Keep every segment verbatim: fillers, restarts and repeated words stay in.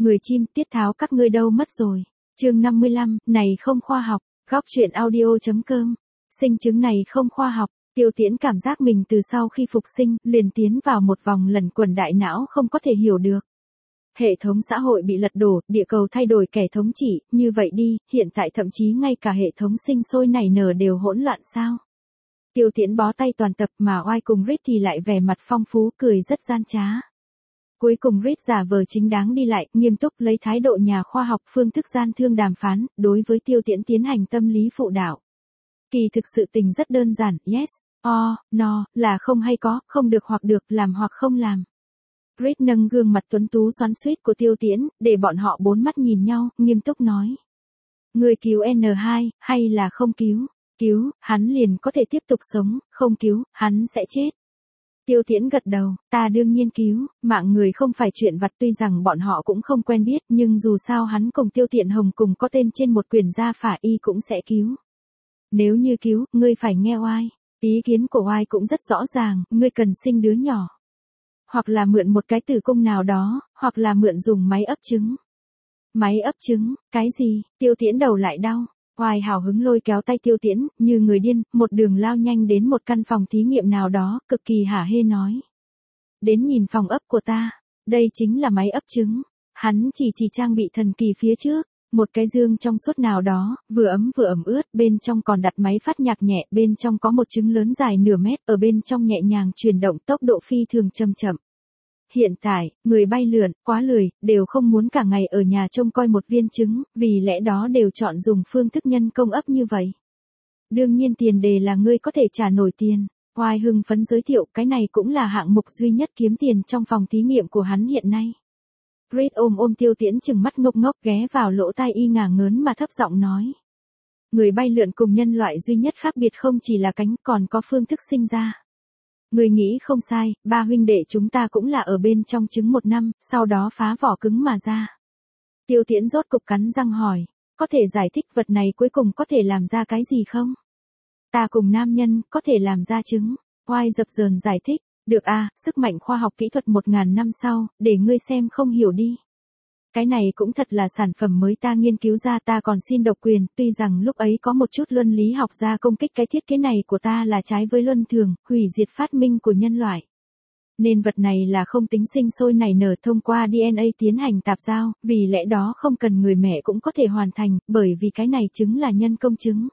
Người chim, tiết tháo các ngươi đâu mất rồi. Chương năm mươi lăm, này không khoa học. Góc truyện audio.com. Sinh chứng này không khoa học. Tiêu Tiễn cảm giác mình từ sau khi phục sinh, liền tiến vào một vòng lẩn quẩn đại não không có thể hiểu được. Hệ thống xã hội bị lật đổ, địa cầu thay đổi kẻ thống trị, như vậy đi, hiện tại thậm chí ngay cả hệ thống sinh sôi nảy nở đều hỗn loạn sao? Tiêu Tiễn bó tay toàn tập mà Oai cùng Reed thì lại vẻ mặt phong phú cười rất gian trá. Cuối cùng Reed giả vờ chính đáng đi lại, nghiêm túc lấy thái độ nhà khoa học phương thức gian thương đàm phán, đối với Tiêu Tiễn tiến hành tâm lý phụ đạo. Kỳ thực sự tình rất đơn giản, yes, or, no, là không hay có, không được hoặc được, làm hoặc không làm. Reed nâng gương mặt tuấn tú xoắn xuýt của Tiêu Tiễn, để bọn họ bốn mắt nhìn nhau, nghiêm túc nói. Người cứu en hai, hay là không cứu? Cứu, hắn liền có thể tiếp tục sống, không cứu, hắn sẽ chết. Tiêu Tiễn gật đầu, ta đương nhiên cứu, mạng người không phải chuyện vặt, tuy rằng bọn họ cũng không quen biết, nhưng dù sao hắn cùng Tiêu Tiện Hồng cùng có tên trên một quyển gia phả y cũng sẽ cứu. Nếu như cứu, ngươi phải nghe Oai. Ý kiến của Oai cũng rất rõ ràng, ngươi cần sinh đứa nhỏ. Hoặc là mượn một cái tử cung nào đó, hoặc là mượn dùng máy ấp trứng. Máy ấp trứng, cái gì? Tiêu Tiễn đầu lại đau. Oai hào hứng lôi kéo tay Tiêu Tiễn, như người điên, một đường lao nhanh đến một căn phòng thí nghiệm nào đó, cực kỳ hả hê nói. Đến nhìn phòng ấp của ta, đây chính là máy ấp trứng. Hắn chỉ chỉ trang bị thần kỳ phía trước, một cái dương trong suốt nào đó, vừa ấm vừa ẩm ướt, bên trong còn đặt máy phát nhạc nhẹ, bên trong có một trứng lớn dài nửa mét, ở bên trong nhẹ nhàng chuyển động tốc độ phi thường chậm chậm. Hiện tại, người bay lượn, quá lười, đều không muốn cả ngày ở nhà trông coi một viên trứng, vì lẽ đó đều chọn dùng phương thức nhân công ấp như vậy. Đương nhiên tiền đề là ngươi có thể trả nổi tiền. Oai hưng phấn giới thiệu, cái này cũng là hạng mục duy nhất kiếm tiền trong phòng thí nghiệm của hắn hiện nay. Reed ôm ôm Tiêu Tiễn chừng mắt ngốc ngốc ghé vào lỗ tai y ngả ngớn mà thấp giọng nói. Người bay lượn cùng nhân loại duy nhất khác biệt không chỉ là cánh, còn có phương thức sinh ra. Người nghĩ không sai, ba huynh đệ chúng ta cũng là ở bên trong trứng một năm, sau đó phá vỏ cứng mà ra. Tiêu Tiễn rốt cục cắn răng hỏi, có thể giải thích vật này cuối cùng có thể làm ra cái gì không? Ta cùng nam nhân, có thể làm ra trứng. Oai dập dờn giải thích, được à, sức mạnh khoa học kỹ thuật một ngàn năm sau, để ngươi xem không hiểu đi. Cái này cũng thật là sản phẩm mới ta nghiên cứu ra, ta còn xin độc quyền, tuy rằng lúc ấy có một chút luân lý học ra công kích cái thiết kế này của ta là trái với luân thường, hủy diệt phát minh của nhân loại. Nên vật này là không tính sinh sôi nảy nở thông qua đê en a tiến hành tạp giao, vì lẽ đó không cần người mẹ cũng có thể hoàn thành, bởi vì cái này trứng là nhân công trứng.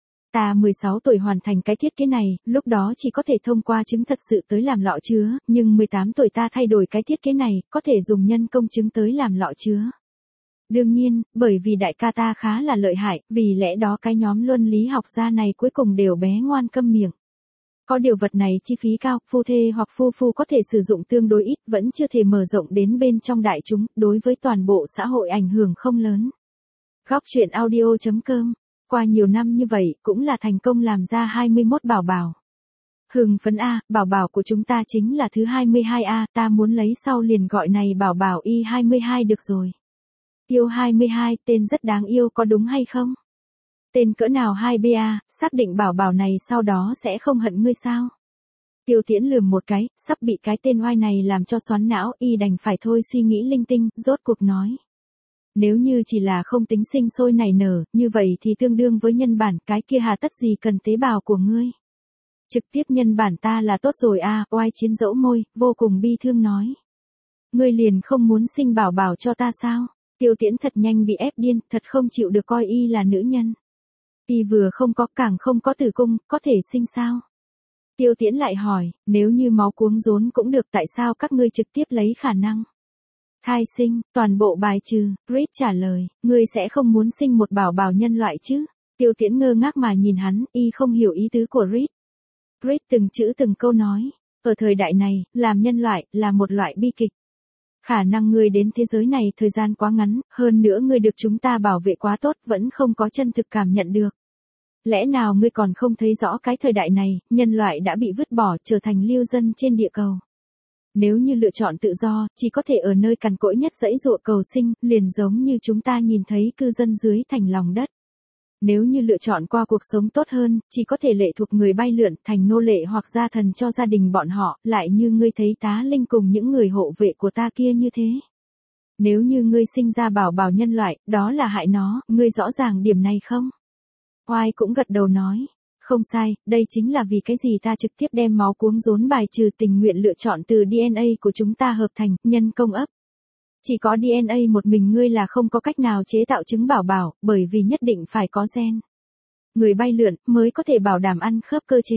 Ta mười sáu tuổi hoàn thành cái thiết kế này, lúc đó chỉ có thể thông qua trứng thật sự tới làm lọ chứa, nhưng mười tám tuổi ta thay đổi cái thiết kế này, có thể dùng nhân công trứng tới làm lọ chứa. Đương nhiên, bởi vì đại ca ta khá là lợi hại, vì lẽ đó cái nhóm luân lý học gia này cuối cùng đều bé ngoan câm miệng. Có điều vật này chi phí cao, phu thê hoặc phu phu có thể sử dụng tương đối ít, vẫn chưa thể mở rộng đến bên trong đại chúng, đối với toàn bộ xã hội ảnh hưởng không lớn. Góc truyện audio.com. Qua nhiều năm như vậy, cũng là thành công làm ra hai mươi mốt bảo bảo. Hưng phấn A, bảo bảo của chúng ta chính là thứ hai mươi hai A, ta muốn lấy sau liền gọi này bảo bảo Y hai mươi hai được rồi. Tiêu hai mươi hai, tên rất đáng yêu có đúng hay không? Tên cỡ nào hai B A, xác định bảo bảo này sau đó sẽ không hận ngươi sao? Tiêu Tiễn lườm một cái, sắp bị cái tên oai này làm cho xoắn não, y đành phải thôi suy nghĩ linh tinh, rốt cuộc nói. Nếu như chỉ là không tính sinh sôi nảy nở, như vậy thì tương đương với nhân bản, cái kia hà tất gì cần tế bào của ngươi. Trực tiếp nhân bản ta là tốt rồi à, Oai chiến dẫu môi, vô cùng bi thương nói. Ngươi liền không muốn sinh bảo bảo cho ta sao? Tiêu Tiễn thật nhanh bị ép điên, thật không chịu được coi y là nữ nhân. Y vừa không có càng không có tử cung, có thể sinh sao? Tiêu Tiễn lại hỏi, nếu như máu cuống rốn cũng được tại sao các ngươi trực tiếp lấy khả năng? Thai sinh, toàn bộ bài trừ, Reed trả lời, ngươi sẽ không muốn sinh một bảo bảo nhân loại chứ? Tiêu Tiễn ngơ ngác mà nhìn hắn, y không hiểu ý tứ của Reed. Reed từng chữ từng câu nói, ở thời đại này, làm nhân loại, là một loại bi kịch. Khả năng ngươi đến thế giới này thời gian quá ngắn, hơn nữa ngươi được chúng ta bảo vệ quá tốt, vẫn không có chân thực cảm nhận được. Lẽ nào ngươi còn không thấy rõ cái thời đại này, nhân loại đã bị vứt bỏ trở thành lưu dân trên địa cầu. Nếu như lựa chọn tự do, chỉ có thể ở nơi cằn cỗi nhất dãy dụa cầu sinh, liền giống như chúng ta nhìn thấy cư dân dưới thành lòng đất. Nếu như lựa chọn qua cuộc sống tốt hơn, chỉ có thể lệ thuộc người bay lượn thành nô lệ hoặc gia thần cho gia đình bọn họ, lại như ngươi thấy tá linh cùng những người hộ vệ của ta kia như thế. Nếu như ngươi sinh ra bảo bảo nhân loại, đó là hại nó, ngươi rõ ràng điểm này không? Oai cũng gật đầu nói. Không sai, đây chính là vì cái gì ta trực tiếp đem máu cuống rốn bài trừ tình nguyện lựa chọn từ đê en a của chúng ta hợp thành, nhân công ấp. Chỉ có đê en a một mình ngươi là không có cách nào chế tạo trứng bảo bảo, bởi vì nhất định phải có gen. Người bay lượn mới có thể bảo đảm ăn khớp cơ chế.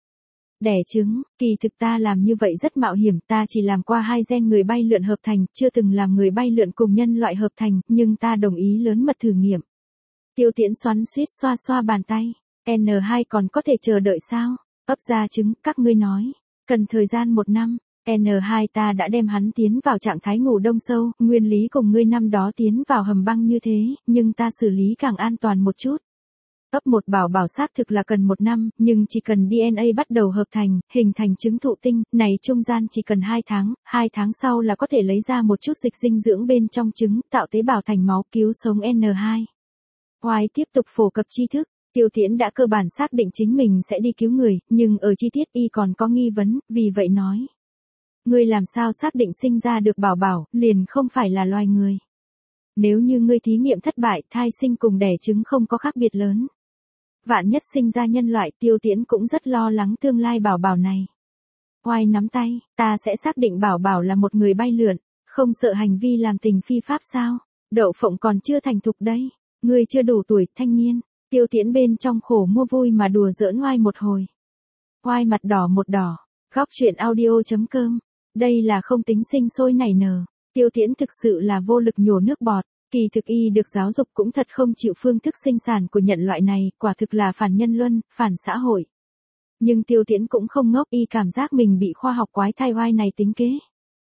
Đẻ trứng, kỳ thực ta làm như vậy rất mạo hiểm, ta chỉ làm qua hai gen người bay lượn hợp thành, chưa từng làm người bay lượn cùng nhân loại hợp thành, nhưng ta đồng ý lớn mật thử nghiệm. Tiêu Tiễn xoắn xuýt xoa xoa bàn tay. en hai còn có thể chờ đợi sao? Ấp ra trứng, các ngươi nói. Cần thời gian một năm. en hai ta đã đem hắn tiến vào trạng thái ngủ đông sâu, nguyên lý cùng ngươi năm đó tiến vào hầm băng như thế, nhưng ta xử lý càng an toàn một chút. Ấp một bảo bảo xác thực là cần một năm, nhưng chỉ cần đê en a bắt đầu hợp thành, hình thành trứng thụ tinh, này trung gian chỉ cần hai tháng, hai tháng sau là có thể lấy ra một chút dịch dinh dưỡng bên trong trứng, tạo tế bào thành máu cứu sống en hai. Oai tiếp tục phổ cập tri thức. Tiêu Tiễn đã cơ bản xác định chính mình sẽ đi cứu người, nhưng ở chi tiết y còn có nghi vấn, vì vậy nói. Ngươi làm sao xác định sinh ra được bảo bảo, liền không phải là loài người. Nếu như ngươi thí nghiệm thất bại, thai sinh cùng đẻ trứng không có khác biệt lớn. Vạn nhất sinh ra nhân loại, Tiêu Tiễn cũng rất lo lắng tương lai bảo bảo này. Oai nắm tay, ta sẽ xác định bảo bảo là một người bay lượn, không sợ hành vi làm tình phi pháp sao? Đậu phộng còn chưa thành thục đấy, ngươi chưa đủ tuổi, thanh niên. Tiêu Tiễn bên trong khổ mua vui mà đùa giỡn Oai một hồi. Oai mặt đỏ một đỏ, góc truyện audio chấm com. Đây là không tính sinh sôi nảy nở. Tiêu Tiễn thực sự là vô lực nhổ nước bọt. Kỳ thực y được giáo dục cũng thật không chịu phương thức sinh sản của nhận loại này, quả thực là phản nhân luân, phản xã hội. Nhưng Tiêu Tiễn cũng không ngốc, y cảm giác mình bị khoa học quái thai Oai này tính kế.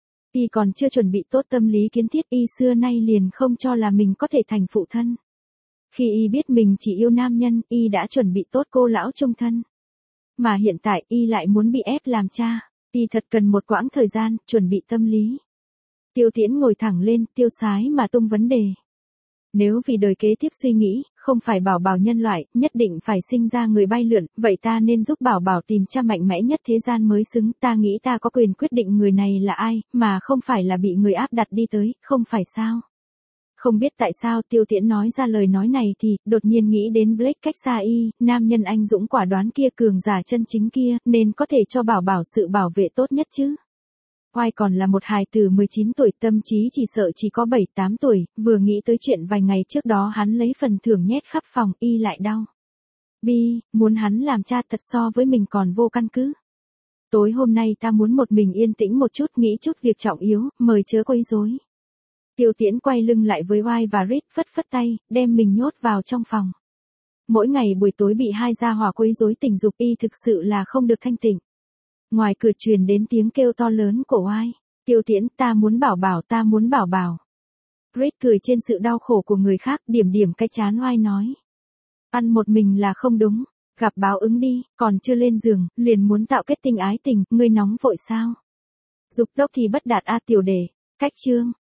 Y còn chưa chuẩn bị tốt tâm lý kiến thiết, y xưa nay liền không cho là mình có thể thành phụ thân. Khi y biết mình chỉ yêu nam nhân, y đã chuẩn bị tốt cô lão chung thân. Mà hiện tại y lại muốn bị ép làm cha, y thật cần một quãng thời gian, chuẩn bị tâm lý. Tiêu Tiễn ngồi thẳng lên, tiêu sái mà tung vấn đề. Nếu vì đời kế tiếp suy nghĩ, không phải bảo bảo nhân loại, nhất định phải sinh ra người bay lượn, vậy ta nên giúp bảo bảo tìm cha mạnh mẽ nhất thế gian mới xứng, ta nghĩ ta có quyền quyết định người này là ai, mà không phải là bị người áp đặt đi tới, không phải sao? Không biết tại sao Tiêu Tiễn nói ra lời nói này thì, đột nhiên nghĩ đến Blake cách xa y, nam nhân anh dũng quả đoán kia, cường giả chân chính kia, nên có thể cho bảo bảo sự bảo vệ tốt nhất chứ. Oai còn là một hài tử mười chín tuổi, tâm trí chỉ sợ chỉ có bảy tám tuổi, vừa nghĩ tới chuyện vài ngày trước đó hắn lấy phần thưởng nhét khắp phòng, y lại đau. Bi, muốn hắn làm cha thật so với mình còn vô căn cứ. Tối hôm nay ta muốn một mình yên tĩnh một chút, nghĩ chút việc trọng yếu, mời chớ quấy rối. Tiêu Tiễn quay lưng lại với Oai và Rít, phất phất tay, đem mình nhốt vào trong phòng. Mỗi ngày buổi tối bị hai gia hỏa quấy rối tình dục, y thực sự là không được thanh tịnh. Ngoài cửa truyền đến tiếng kêu to lớn của Oai. Tiêu Tiễn, ta muốn bảo bảo, ta muốn bảo bảo. Rít cười trên sự đau khổ của người khác, điểm điểm cái chán Oai nói. Ăn một mình là không đúng, gặp báo ứng đi, còn chưa lên giường, liền muốn tạo kết tinh ái tình, ngươi nóng vội sao? Dục đốc thì bất đạt a tiểu đệ. Cách chương.